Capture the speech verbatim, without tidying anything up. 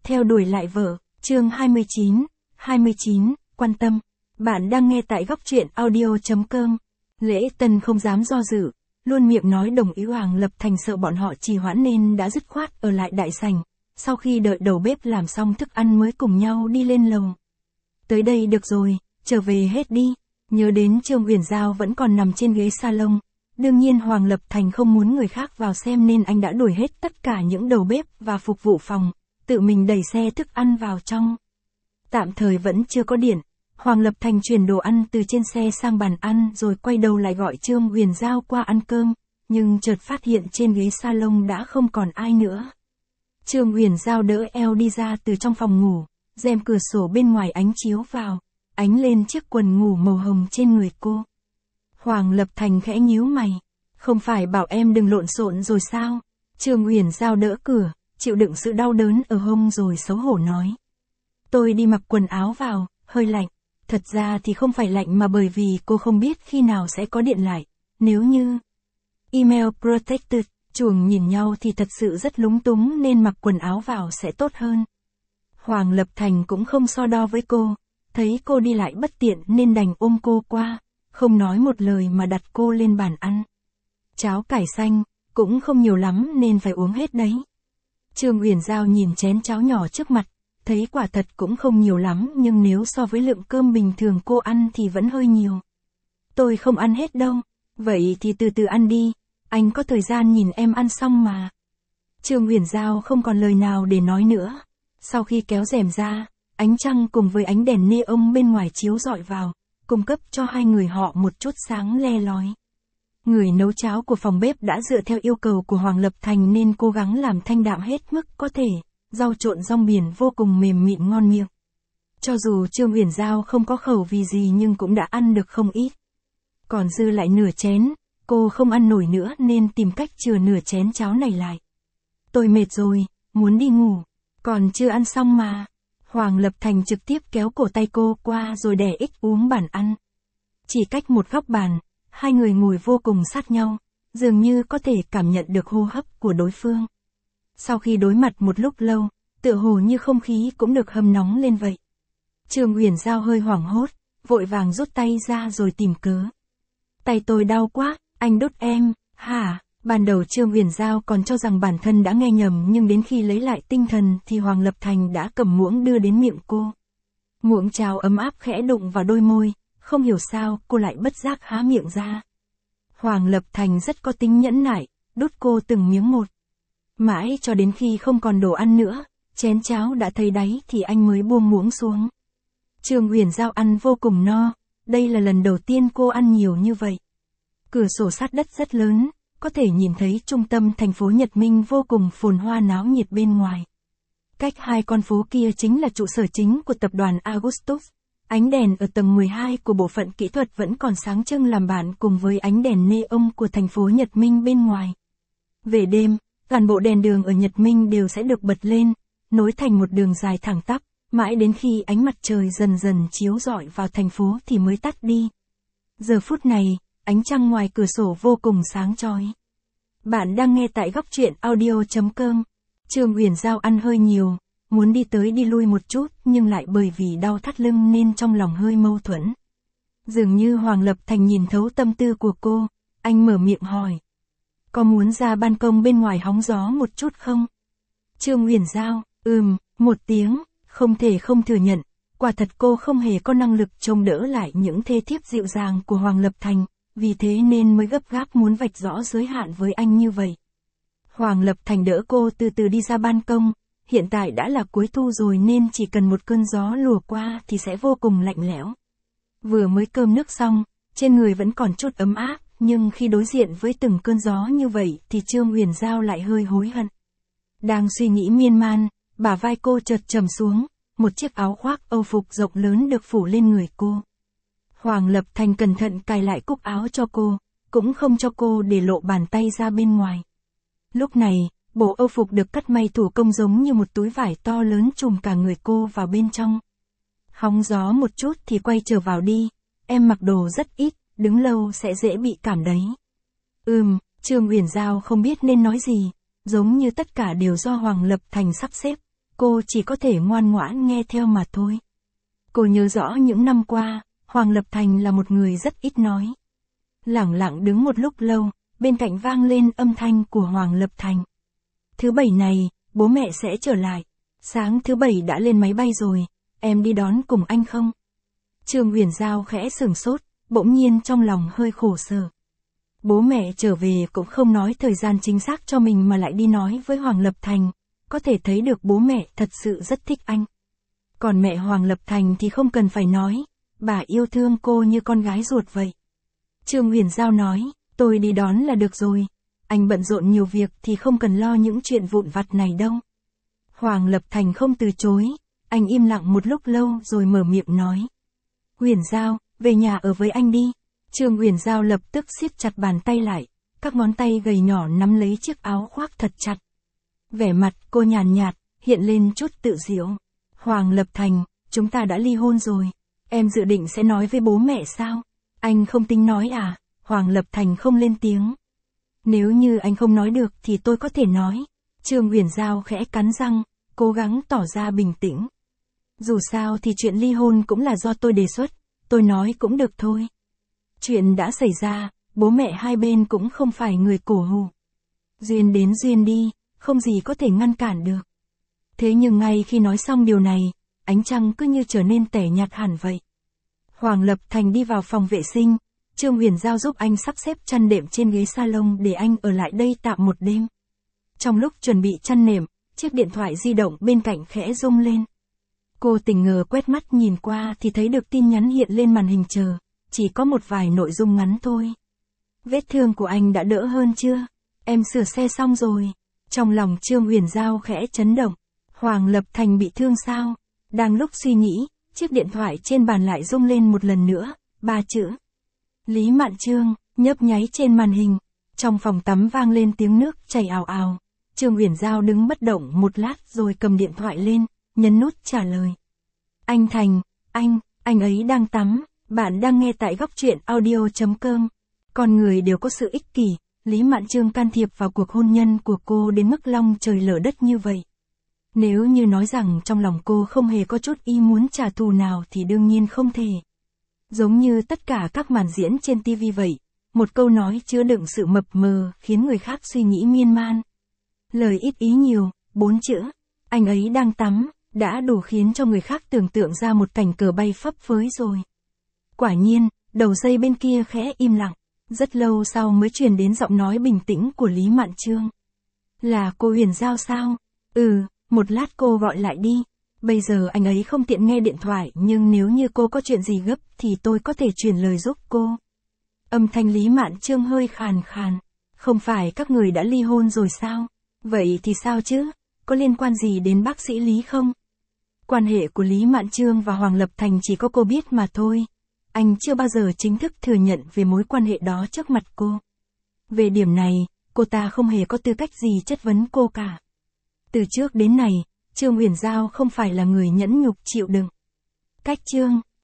Theo đuổi lại vợ, chương hai mươi chín, hai mươi chín, quan tâm. Bạn đang nghe tại góc truyện audio chấm com. Lễ Tân không dám do dự, luôn miệng nói đồng ý. Hoàng Lập Thành sợ bọn họ trì hoãn nên đã dứt khoát ở lại đại sảnh, sau khi đợi đầu bếp làm xong thức ăn mới cùng nhau đi lên lầu. Tới đây được rồi, trở về hết đi. Nhớ đến Trương Uyển Giao vẫn còn nằm trên ghế salon. Đương nhiên Hoàng Lập Thành không muốn người khác vào xem nên anh đã đuổi hết tất cả những đầu bếp và phục vụ phòng, tự mình đẩy xe thức ăn vào trong. Tạm thời vẫn chưa có điện, Hoàng Lập Thành chuyển đồ ăn từ trên xe sang bàn ăn rồi quay đầu lại gọi Trương Uyển Giao qua ăn cơm, nhưng chợt phát hiện trên ghế salon đã không còn ai nữa. Trương Uyển Giao đỡ eo đi ra từ trong phòng ngủ, rèm cửa sổ bên ngoài ánh chiếu vào, ánh lên chiếc quần ngủ màu hồng trên người cô. Hoàng Lập Thành khẽ nhíu mày, không phải bảo em đừng lộn xộn rồi sao? Trương Uyển Giao đỡ cửa, chịu đựng sự đau đớn ở hông rồi xấu hổ nói. Tôi đi mặc quần áo vào, hơi lạnh. Thật ra thì không phải lạnh mà bởi vì cô không biết khi nào sẽ có điện lại. Nếu như email protected, chuồng nhìn nhau thì thật sự rất lúng túng nên mặc quần áo vào sẽ tốt hơn. Hoàng Lập Thành cũng không so đo với cô, thấy cô đi lại bất tiện nên đành ôm cô qua, không nói một lời mà đặt cô lên bàn ăn. Cháo cải xanh, cũng không nhiều lắm nên phải uống hết đấy. Trương Uyển Giao nhìn chén cháo nhỏ trước mặt, thấy quả thật cũng không nhiều lắm nhưng nếu so với lượng cơm bình thường cô ăn thì vẫn hơi nhiều. Tôi không ăn hết đâu, vậy thì từ từ ăn đi, anh có thời gian nhìn em ăn xong mà. Trương Uyển Giao không còn lời nào để nói nữa. Sau khi kéo rèm ra, ánh trăng cùng với ánh đèn neon bên ngoài chiếu rọi vào, cung cấp cho hai người họ một chút sáng le lói. Người nấu cháo của phòng bếp đã dựa theo yêu cầu của Hoàng Lập Thành nên cố gắng làm thanh đạm hết mức có thể, rau trộn rong biển vô cùng mềm mịn ngon miệng. Cho dù Trương Uyển Giao không có khẩu vị gì nhưng cũng đã ăn được không ít. Còn dư lại nửa chén, cô không ăn nổi nữa nên tìm cách chừa nửa chén cháo này lại. Tôi mệt rồi, muốn đi ngủ, còn chưa ăn xong mà. Hoàng Lập Thành trực tiếp kéo cổ tay cô qua rồi đè ích uống bàn ăn. Chỉ cách một góc bàn, hai người ngồi vô cùng sát nhau, dường như có thể cảm nhận được hô hấp của đối phương. Sau khi đối mặt một lúc lâu, tựa hồ như không khí cũng được hâm nóng lên vậy. Trương Uyển Giao hơi hoảng hốt, vội vàng rút tay ra rồi tìm cớ. Tay tôi đau quá, anh đút em, hả? Ban đầu Trương Uyển Giao còn cho rằng bản thân đã nghe nhầm nhưng đến khi lấy lại tinh thần thì Hoàng Lập Thành đã cầm muỗng đưa đến miệng cô. Muỗng cháo ấm áp khẽ đụng vào đôi môi, không hiểu sao cô lại bất giác há miệng ra. Hoàng Lập Thành rất có tính nhẫn nại, đút cô từng miếng một. Mãi cho đến khi không còn đồ ăn nữa, chén cháo đã thấy đáy thì anh mới buông muỗng xuống. Trương Uyển Giao ăn vô cùng no, đây là lần đầu tiên cô ăn nhiều như vậy. Cửa sổ sát đất rất lớn, có thể nhìn thấy trung tâm thành phố Nhật Minh vô cùng phồn hoa náo nhiệt bên ngoài. Cách hai con phố kia chính là trụ sở chính của tập đoàn Augustus. Ánh đèn ở tầng mười hai của bộ phận kỹ thuật vẫn còn sáng trưng làm bạn cùng với ánh đèn neon của thành phố Nhật Minh bên ngoài. Về đêm, toàn bộ đèn đường ở Nhật Minh đều sẽ được bật lên, nối thành một đường dài thẳng tắp, mãi đến khi ánh mặt trời dần dần chiếu rọi vào thành phố thì mới tắt đi. Giờ phút này, ánh trăng ngoài cửa sổ vô cùng sáng chói. Bạn đang nghe tại góc truyện audio chấm com. Trương Uyển Giao ăn hơi nhiều, muốn đi tới đi lui một chút nhưng lại bởi vì đau thắt lưng nên trong lòng hơi mâu thuẫn. Dường như Hoàng Lập Thành nhìn thấu tâm tư của cô, anh mở miệng hỏi. Có muốn ra ban công bên ngoài hóng gió một chút không? Trương Uyển Giao, ừm, một tiếng, không thể không thừa nhận, quả thật cô không hề có năng lực trông đỡ lại những thê thiếp dịu dàng của Hoàng Lập Thành, vì thế nên mới gấp gáp muốn vạch rõ giới hạn với anh như vậy. Hoàng Lập Thành đỡ cô từ từ đi ra ban công, hiện tại đã là cuối thu rồi nên chỉ cần một cơn gió lùa qua thì sẽ vô cùng lạnh lẽo. Vừa mới cơm nước xong, trên người vẫn còn chút ấm áp, nhưng khi đối diện với từng cơn gió như vậy thì Trương Uyển Giao lại hơi hối hận. Đang suy nghĩ miên man, bả vai cô chợt trầm xuống, một chiếc áo khoác âu phục rộng lớn được phủ lên người cô. Hoàng Lập Thành cẩn thận cài lại cúc áo cho cô, cũng không cho cô để lộ bàn tay ra bên ngoài. Lúc này, bộ âu phục được cắt may thủ công giống như một túi vải to lớn trùm cả người cô vào bên trong. Hóng gió một chút thì quay trở vào đi, em mặc đồ rất ít, đứng lâu sẽ dễ bị cảm đấy. Ừm, Trương Uyển Giao không biết nên nói gì, giống như tất cả đều do Hoàng Lập Thành sắp xếp, cô chỉ có thể ngoan ngoãn nghe theo mà thôi. Cô nhớ rõ những năm qua, Hoàng Lập Thành là một người rất ít nói. Lẳng lặng đứng một lúc lâu, bên cạnh vang lên âm thanh của Hoàng Lập Thành. Thứ bảy này, bố mẹ sẽ trở lại. Sáng thứ bảy đã lên máy bay rồi, em đi đón cùng anh không? Trương Huyền Giao khẽ sửng sốt, bỗng nhiên trong lòng hơi khổ sở. Bố mẹ trở về cũng không nói thời gian chính xác cho mình mà lại đi nói với Hoàng Lập Thành, có thể thấy được bố mẹ thật sự rất thích anh. Còn mẹ Hoàng Lập Thành thì không cần phải nói, bà yêu thương cô như con gái ruột vậy. Trương Huyền Giao nói, tôi đi đón là được rồi, anh bận rộn nhiều việc thì không cần lo những chuyện vụn vặt này đâu. Hoàng Lập Thành không từ chối, anh im lặng một lúc lâu rồi mở miệng nói. Huyền Giao, về nhà ở với anh đi. Trương Huyền Giao lập tức siết chặt bàn tay lại, các ngón tay gầy nhỏ nắm lấy chiếc áo khoác thật chặt. Vẻ mặt cô nhàn nhạt, hiện lên chút tự giễu. Hoàng Lập Thành, chúng ta đã ly hôn rồi, em dự định sẽ nói với bố mẹ sao? Anh không tính nói à? Hoàng Lập Thành không lên tiếng. Nếu như anh không nói được thì tôi có thể nói. Trương Huyền Giao khẽ cắn răng, cố gắng tỏ ra bình tĩnh. Dù sao thì chuyện ly hôn cũng là do tôi đề xuất, tôi nói cũng được thôi. Chuyện đã xảy ra, bố mẹ hai bên cũng không phải người cổ hủ. Duyên đến duyên đi, không gì có thể ngăn cản được. Thế nhưng ngay khi nói xong điều này, ánh trăng cứ như trở nên tẻ nhạt hẳn vậy. Hoàng Lập Thành đi vào phòng vệ sinh, Trương Huyền Giao giúp anh sắp xếp chăn đệm trên ghế salon để anh ở lại đây tạm một đêm. Trong lúc chuẩn bị chăn nệm, chiếc điện thoại di động bên cạnh khẽ rung lên. Cô tình ngờ quét mắt nhìn qua thì thấy được tin nhắn hiện lên màn hình chờ, chỉ có một vài nội dung ngắn thôi. Vết thương của anh đã đỡ hơn chưa? Em sửa xe xong rồi. Trong lòng Trương Huyền Giao khẽ chấn động. Hoàng Lập Thành bị thương sao? Đang lúc suy nghĩ, chiếc điện thoại trên bàn lại rung lên một lần nữa, ba chữ. Lý Mạn Trương, nhấp nháy trên màn hình. Trong phòng tắm vang lên tiếng nước chảy ào ào. Trương Huyền Giao đứng bất động một lát rồi cầm điện thoại lên, nhấn nút trả lời. Anh Thành, anh, anh ấy đang tắm, bạn đang nghe tại góc truyện audio chấm com. Con người đều có sự ích kỷ, Lý Mạn Trương can thiệp vào cuộc hôn nhân của cô đến mức long trời lở đất như vậy. Nếu như nói rằng trong lòng cô không hề có chút ý muốn trả thù nào thì đương nhiên không thể. Giống như tất cả các màn diễn trên ti vi vậy, một câu nói chứa đựng sự mập mờ khiến người khác suy nghĩ miên man. Lời ít ý nhiều, bốn chữ, anh ấy đang tắm, đã đủ khiến cho người khác tưởng tượng ra một cảnh cờ bay phấp phới rồi. Quả nhiên, đầu dây bên kia khẽ im lặng, rất lâu sau mới truyền đến giọng nói bình tĩnh của Lý Mạn Trương. Là cô Huyền Giao sao? Ừ, một lát cô gọi lại đi. Bây giờ anh ấy không tiện nghe điện thoại nhưng nếu như cô có chuyện gì gấp thì tôi có thể truyền lời giúp cô. Âm thanh Lý Mạn Trương hơi khàn khàn. Không phải các người đã ly hôn rồi sao? Vậy thì sao chứ? Có liên quan gì đến bác sĩ Lý không? Quan hệ của Lý Mạn Trương và Hoàng Lập Thành chỉ có cô biết mà thôi. Anh chưa bao giờ chính thức thừa nhận về mối quan hệ đó trước mặt cô. Về điểm này, cô ta không hề có tư cách gì chất vấn cô cả. Từ trước đến nay, Trương Huyền Giao không phải là người nhẫn nhục chịu đựng. Cách Trương,